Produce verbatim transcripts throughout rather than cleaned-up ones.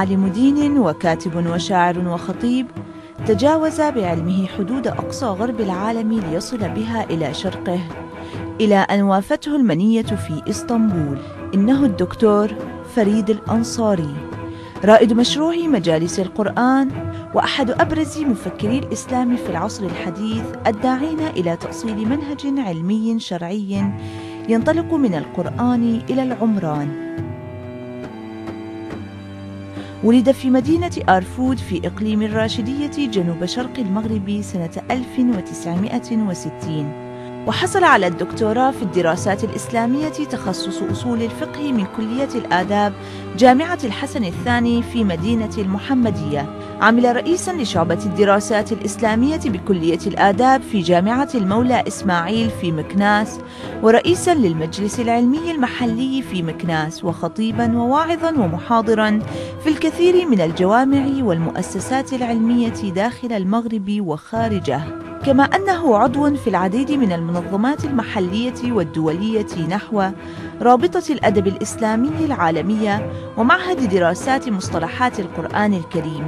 عالم دين وكاتب وشاعر وخطيب، تجاوز بعلمه حدود أقصى غرب العالم ليصل بها إلى شرقه، إلى أن وافته المنية في إسطنبول. إنه الدكتور فريد الأنصاري، رائد مشروع مجالس القرآن، وأحد أبرز مفكري الإسلام في العصر الحديث، الداعين إلى تأصيل منهج علمي شرعي ينطلق من القرآن إلى العمران. ولد في مدينة آرفود في إقليم الراشدية جنوب شرق المغرب سنة ألف وتسعمائة وستين، وحصل على الدكتوراه في الدراسات الإسلامية تخصص أصول الفقه من كلية الآداب جامعة الحسن الثاني في مدينة المحمدية. عمل رئيساً لشعبة الدراسات الإسلامية بكلية الآداب في جامعة المولى إسماعيل في مكناس، ورئيساً للمجلس العلمي المحلي في مكناس، وخطيباً وواعظاً ومحاضراً في الكثير من الجوامع والمؤسسات العلمية داخل المغرب وخارجه، كما أنه عضو في العديد من المنظمات المحلية والدولية نحو رابطة الأدب الإسلامي العالمية ومعهد دراسات مصطلحات القرآن الكريم.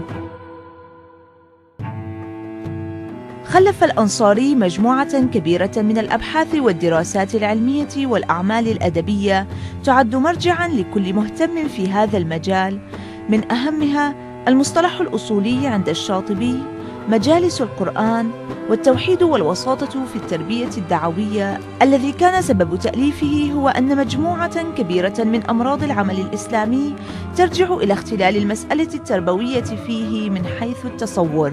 خلف الأنصاري مجموعة كبيرة من الأبحاث والدراسات العلمية والأعمال الأدبية تعد مرجعاً لكل مهتم في هذا المجال، من أهمها المصطلح الأصولي عند الشاطبي، مجالس القرآن، والتوحيد والوساطة في التربية الدعوية، الذي كان سبب تأليفه هو أن مجموعة كبيرة من أمراض العمل الإسلامي ترجع إلى اختلال المسألة التربوية فيه من حيث التصور.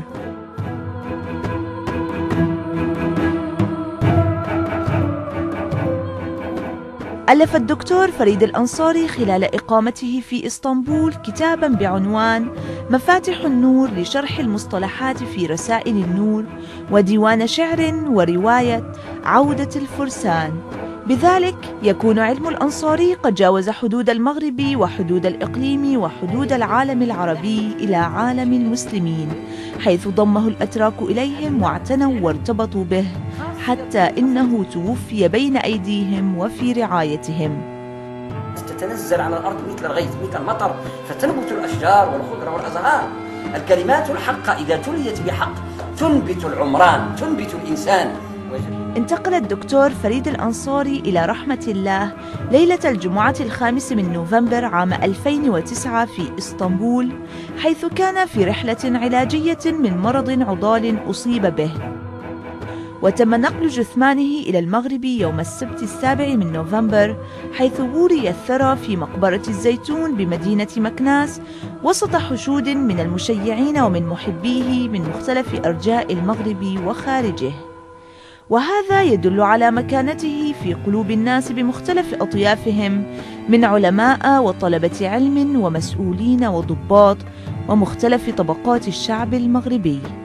ألف الدكتور فريد الأنصاري خلال إقامته في إسطنبول كتاباً بعنوان مفاتح النور لشرح المصطلحات في رسائل النور، وديوان شعر ورواية عودة الفرسان. بذلك يكون علم الأنصاري قد جاوز حدود المغرب وحدود الإقليم وحدود العالم العربي إلى عالم المسلمين، حيث ضمه الأتراك إليهم واعتنوا وارتبطوا به، حتى إنه توفي بين أيديهم وفي رعايتهم. تتنزل على الأرض مثل الغيث مثل المطر، فتنبت الأشجار والخضر والأزهار. الكلمات الحق إذا تليت بحق تنبت العمران، تنبت الإنسان. انتقل الدكتور فريد الأنصاري إلى رحمة الله ليلة الجمعة الخامس من نوفمبر عام ألفين وتسعة في إسطنبول، حيث كان في رحلة علاجية من مرض عضال أصيب به، وتم نقل جثمانه إلى المغرب يوم السبت السابع من نوفمبر، حيث وري الثرى في مقبرة الزيتون بمدينة مكناس وسط حشود من المشيعين ومن محبيه من مختلف أرجاء المغرب وخارجه. وهذا يدل على مكانته في قلوب الناس بمختلف أطيافهم من علماء وطلبة علم ومسؤولين وضباط ومختلف طبقات الشعب المغربي.